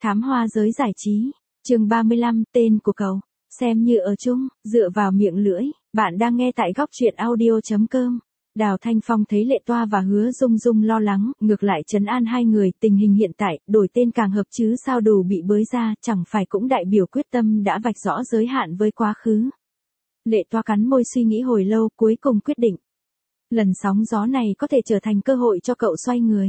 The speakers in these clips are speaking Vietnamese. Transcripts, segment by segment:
Thám hoa giới giải trí. Chương 35, tên của cậu. Xem như ở chung, dựa vào miệng lưỡi. Bạn đang nghe tại góc truyện audio.com. Đào Thanh Phong thấy Lệ Toa và Hứa Dung Dung lo lắng, ngược lại trấn an hai người, tình hình hiện tại, đổi tên càng hợp chứ sao đủ bị bới ra, chẳng phải cũng đại biểu quyết tâm đã vạch rõ giới hạn với quá khứ. Lệ Toa cắn môi suy nghĩ hồi lâu, cuối cùng quyết định. Lần sóng gió này có thể trở thành cơ hội cho cậu xoay người.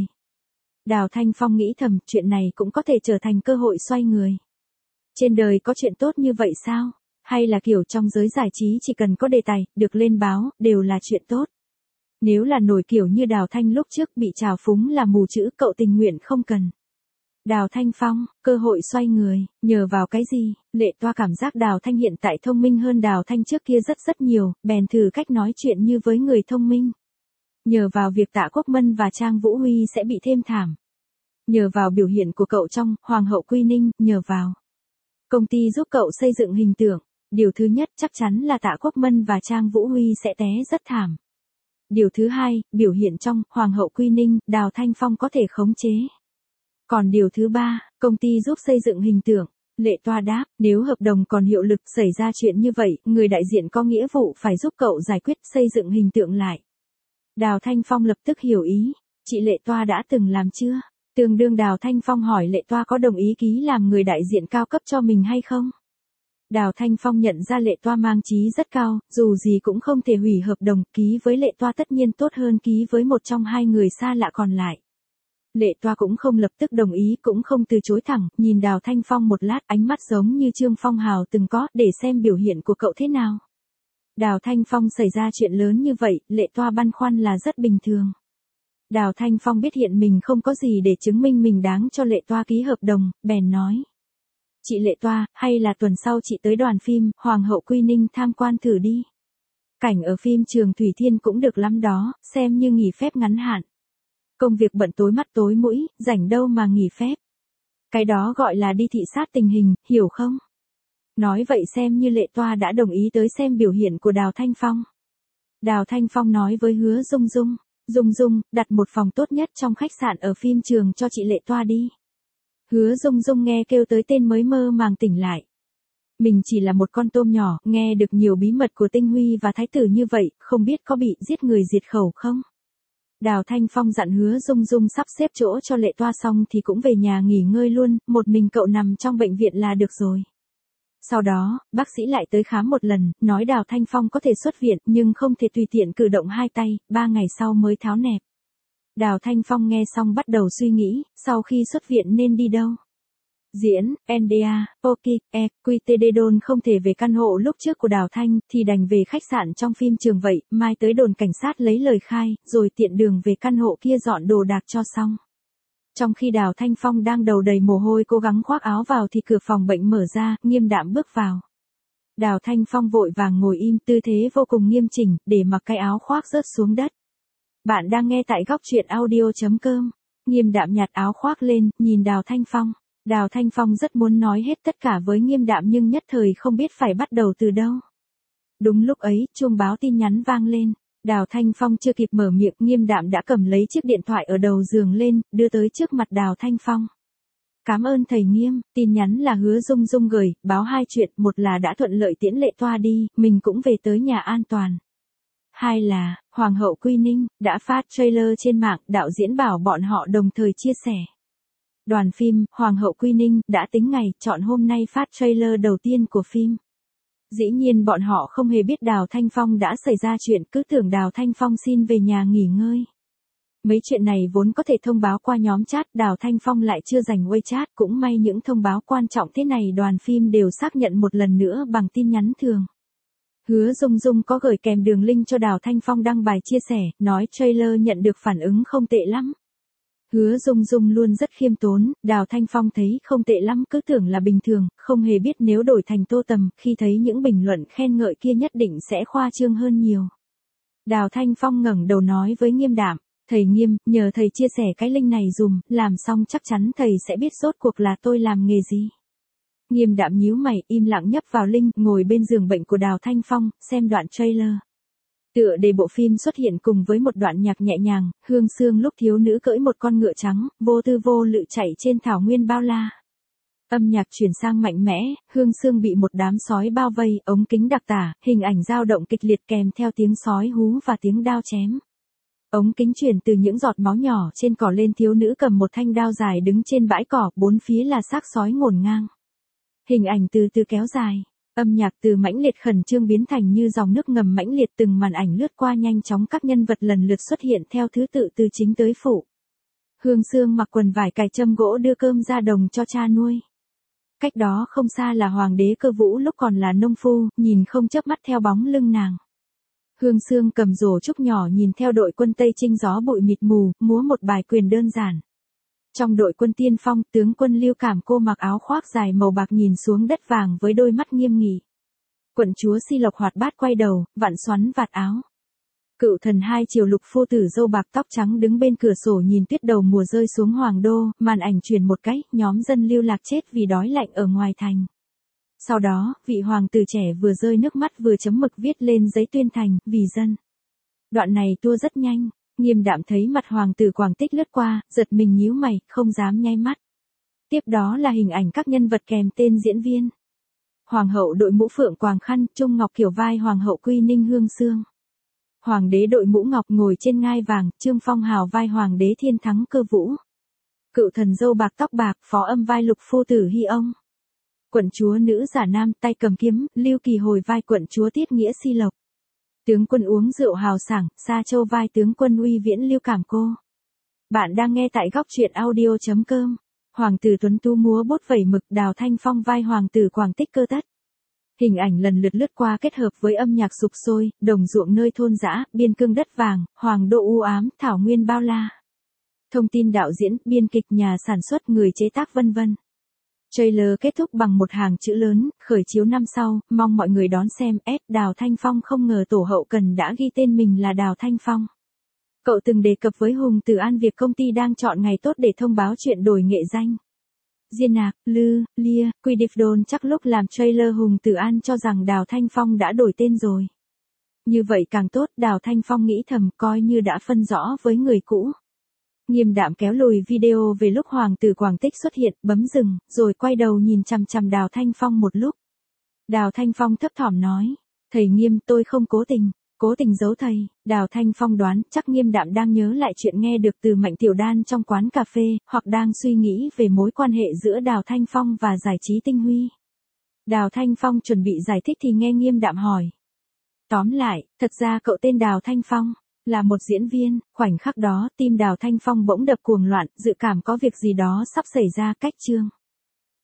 Đào Thanh Phong nghĩ thầm, chuyện này cũng có thể trở thành cơ hội xoay người. Trên đời có chuyện tốt như vậy sao? Hay là kiểu trong giới giải trí chỉ cần có đề tài, được lên báo, đều là chuyện tốt? Nếu là nổi kiểu như Đào Thanh lúc trước bị trào phúng là mù chữ, cậu tình nguyện không cần. Đào Thanh Phong, cơ hội xoay người, nhờ vào cái gì? Lệ Toa cảm giác Đào Thanh hiện tại thông minh hơn Đào Thanh trước kia rất nhiều, bèn thử cách nói chuyện như với người thông minh. Nhờ vào việc Tạ Quốc Mân và Trang Vũ Huy sẽ bị thêm thảm. Nhờ vào biểu hiện của cậu trong Hoàng hậu Quy Ninh, nhờ vào công ty giúp cậu xây dựng hình tượng. Điều thứ nhất chắc chắn là Tạ Quốc Mân và Trang Vũ Huy sẽ té rất thảm. Điều thứ hai, biểu hiện trong Hoàng hậu Quy Ninh, Đào Thanh Phong có thể khống chế. Còn điều thứ ba, công ty giúp xây dựng hình tượng. Lệ Toa đáp, nếu hợp đồng còn hiệu lực xảy ra chuyện như vậy, người đại diện có nghĩa vụ phải giúp cậu giải quyết xây dựng hình tượng lại. Đào Thanh Phong lập tức hiểu ý, chị Lệ Toa đã từng làm chưa? Tương đương Đào Thanh Phong hỏi Lệ Toa có đồng ý ký làm người đại diện cao cấp cho mình hay không? Đào Thanh Phong nhận ra Lệ Toa mang chí rất cao, dù gì cũng không thể hủy hợp đồng, ký với Lệ Toa tất nhiên tốt hơn ký với một trong hai người xa lạ còn lại. Lệ Toa cũng không lập tức đồng ý, cũng không từ chối thẳng, nhìn Đào Thanh Phong một lát, ánh mắt giống như Trương Phong Hào từng có, để xem biểu hiện của cậu thế nào. Đào Thanh Phong xảy ra chuyện lớn như vậy, Lệ Toa băn khoăn là rất bình thường. Đào Thanh Phong biết hiện mình không có gì để chứng minh mình đáng cho Lệ Toa ký hợp đồng, bèn nói. Chị Lệ Toa, hay là tuần sau chị tới đoàn phim Hoàng hậu Quy Ninh tham quan thử đi. Cảnh ở phim Trường Thủy Thiên cũng được lắm đó, xem như nghỉ phép ngắn hạn. Công việc bận tối mắt tối mũi, rảnh đâu mà nghỉ phép. Cái đó gọi là đi thị sát tình hình, hiểu không? Nói vậy xem như Lệ Toa đã đồng ý tới xem biểu hiện của Đào Thanh Phong. Đào Thanh Phong nói với Hứa Dung Dung. Dung Dung, đặt một phòng tốt nhất trong khách sạn ở phim Trường cho chị Lệ Toa đi. Hứa Dung Dung nghe kêu tới tên mới mơ màng tỉnh lại. Mình chỉ là một con tôm nhỏ, nghe được nhiều bí mật của Tinh Huy và Thái tử như vậy, không biết có bị giết người diệt khẩu không? Đào Thanh Phong dặn Hứa Dung Dung sắp xếp chỗ cho Lệ Toa xong thì cũng về nhà nghỉ ngơi luôn, một mình cậu nằm trong bệnh viện là được rồi. Sau đó, bác sĩ lại tới khám một lần, nói Đào Thanh Phong có thể xuất viện nhưng không thể tùy tiện cử động hai tay, 3 ngày sau mới tháo nẹp. Đào Thanh Phong nghe xong bắt đầu suy nghĩ, sau khi xuất viện nên đi đâu? Diễn, NDA, Poki, QTD không thể về căn hộ lúc trước của Đào Thanh, thì đành về khách sạn trong phim Trường vậy, mai tới đồn cảnh sát lấy lời khai, rồi tiện đường về căn hộ kia dọn đồ đạc cho xong. Trong khi Đào Thanh Phong đang đầu đầy mồ hôi cố gắng khoác áo vào thì cửa phòng bệnh mở ra, Nghiêm Đạm bước vào. Đào Thanh Phong vội vàng ngồi im, tư thế vô cùng nghiêm chỉnh, để mặc cái áo khoác rớt xuống đất. Bạn đang nghe tại góc truyện audio.com. Nghiêm Đạm nhặt áo khoác lên, nhìn Đào Thanh Phong. Đào Thanh Phong rất muốn nói hết tất cả với Nghiêm Đạm nhưng nhất thời không biết phải bắt đầu từ đâu. Đúng lúc ấy, chuông báo tin nhắn vang lên. Đào Thanh Phong chưa kịp mở miệng, Nghiêm Đạm đã cầm lấy chiếc điện thoại ở đầu giường lên, đưa tới trước mặt Đào Thanh Phong. Cảm ơn thầy Nghiêm, tin nhắn là Hứa Dung Dung gửi, báo hai chuyện, một là đã thuận lợi tiễn Lệ Toa đi, mình cũng về tới nhà an toàn. Hai là, Hoàng hậu Quy Ninh, đã phát trailer trên mạng, đạo diễn bảo bọn họ đồng thời chia sẻ. Đoàn phim, Hoàng hậu Quy Ninh, đã tính ngày, chọn hôm nay phát trailer đầu tiên của phim. Dĩ nhiên bọn họ không hề biết Đào Thanh Phong đã xảy ra chuyện, cứ tưởng Đào Thanh Phong xin về nhà nghỉ ngơi. Mấy chuyện này vốn có thể thông báo qua nhóm chat, Đào Thanh Phong lại chưa dành WeChat, cũng may những thông báo quan trọng thế này đoàn phim đều xác nhận một lần nữa bằng tin nhắn thường. Hứa Dung Dung có gửi kèm đường link cho Đào Thanh Phong đăng bài chia sẻ, nói trailer nhận được phản ứng không tệ lắm. Hứa Dung Dung luôn rất khiêm tốn, Đào Thanh Phong thấy không tệ lắm cứ tưởng là bình thường, không hề biết nếu đổi thành Tô Tầm, khi thấy những bình luận khen ngợi kia nhất định sẽ khoa trương hơn nhiều. Đào Thanh Phong ngẩng đầu nói với Nghiêm Đạm, thầy Nghiêm, nhờ thầy chia sẻ cái link này dùm, làm xong chắc chắn thầy sẽ biết rốt cuộc là tôi làm nghề gì. Nghiêm Đạm nhíu mày, im lặng nhấp vào link, ngồi bên giường bệnh của Đào Thanh Phong, xem đoạn trailer. Tựa đề bộ phim xuất hiện cùng với một đoạn nhạc nhẹ nhàng, Hương Sương lúc thiếu nữ cưỡi một con ngựa trắng, vô tư vô lự chạy trên thảo nguyên bao la. Âm nhạc chuyển sang mạnh mẽ, Hương Sương bị một đám sói bao vây, ống kính đặc tả, hình ảnh dao động kịch liệt kèm theo tiếng sói hú và tiếng đao chém. Ống kính chuyển từ những giọt máu nhỏ trên cỏ lên thiếu nữ cầm một thanh đao dài đứng trên bãi cỏ, bốn phía là xác sói ngổn ngang. Hình ảnh từ từ kéo dài, âm nhạc từ mãnh liệt khẩn trương biến thành như dòng nước ngầm mãnh liệt, từng màn ảnh lướt qua nhanh chóng, các nhân vật lần lượt xuất hiện theo thứ tự từ chính tới phụ. Hương Sương mặc quần vải cài châm gỗ đưa cơm ra đồng cho cha nuôi. Cách đó không xa là Hoàng đế Cơ Vũ lúc còn là nông phu, nhìn không chớp mắt theo bóng lưng nàng. Hương Sương cầm rổ trúc nhỏ nhìn theo đội quân Tây Trinh gió bụi mịt mù, múa một bài quyền đơn giản. Trong đội quân tiên phong, tướng quân Lưu Cảm cô mặc áo khoác dài màu bạc nhìn xuống đất vàng với đôi mắt nghiêm nghị. Quận chúa Si Lộc hoạt bát quay đầu, vặn xoắn vạt áo. Cựu thần hai triều Lục phu tử râu bạc tóc trắng đứng bên cửa sổ nhìn tuyết đầu mùa rơi xuống Hoàng đô, màn ảnh chuyển một cái, nhóm dân Lưu Lạc chết vì đói lạnh ở ngoài thành. Sau đó, vị hoàng tử trẻ vừa rơi nước mắt vừa chấm mực viết lên giấy tuyên thành, vì dân. Đoạn này tua rất nhanh, Nghiêm Đạm thấy mặt hoàng tử Quảng Tích lướt qua, giật mình nhíu mày, không dám nháy mắt. Tiếp đó là hình ảnh các nhân vật kèm tên diễn viên. Hoàng hậu đội mũ phượng quàng khăn, Trung Ngọc Kiều vai Hoàng hậu Quy Ninh Hương Sương. Hoàng đế đội mũ ngọc ngồi trên ngai vàng, Trương Phong Hào vai Hoàng đế Thiên Thắng Cơ Vũ. Cựu thần dâu bạc tóc bạc, Phó Âm vai Lục phu tử Hy Ông. Quận chúa nữ giả nam tay cầm kiếm, Lưu Kỳ Hồi vai quận chúa Tiết Nghĩa Si Lộc. Tướng quân uống rượu hào sảng, Sa Châu vai tướng quân Uy Viễn Lưu Cảm cô. Bạn đang nghe tại góc truyện audio.com. Hoàng tử Tuấn Tú múa bút vẩy mực, Đào Thanh Phong vai Hoàng tử Quảng Tích Cơ Tất. Hình ảnh lần lượt lướt qua kết hợp với âm nhạc sục sôi, đồng ruộng nơi thôn dã, biên cương đất vàng, hoàng đô u ám, thảo nguyên bao la. Thông tin đạo diễn, biên kịch, nhà sản xuất, người chế tác vân vân. Trailer kết thúc bằng một hàng chữ lớn, khởi chiếu năm sau, mong mọi người đón xem. Đào Thanh Phong không ngờ tổ hậu cần đã ghi tên mình là Đào Thanh Phong. Cậu từng đề cập với Hùng Từ An việc công ty đang chọn ngày tốt để thông báo chuyện đổi nghệ danh. Diên Nạc, Lư, Lia, Quy Điệp Đồn chắc lúc làm trailer Hùng Từ An cho rằng Đào Thanh Phong đã đổi tên rồi. Như vậy càng tốt, Đào Thanh Phong nghĩ thầm, coi như đã phân rõ với người cũ. Nghiêm Đạm kéo lùi video về lúc hoàng tử Quảng Tích xuất hiện, bấm dừng, rồi quay đầu nhìn chằm chằm Đào Thanh Phong một lúc. Đào Thanh Phong thấp thỏm nói, thầy Nghiêm, tôi không cố tình giấu thầy. Đào Thanh Phong đoán chắc Nghiêm Đạm đang nhớ lại chuyện nghe được từ Mạnh Tiểu Đan trong quán cà phê, hoặc đang suy nghĩ về mối quan hệ giữa Đào Thanh Phong và giải trí Tinh Huy. Đào Thanh Phong chuẩn bị giải thích thì nghe Nghiêm Đạm hỏi. Tóm lại, thật ra cậu tên Đào Thanh Phong, là một diễn viên. Khoảnh khắc đó, tim Đào Thanh Phong bỗng đập cuồng loạn, dự cảm có việc gì đó sắp xảy ra. Cách chương.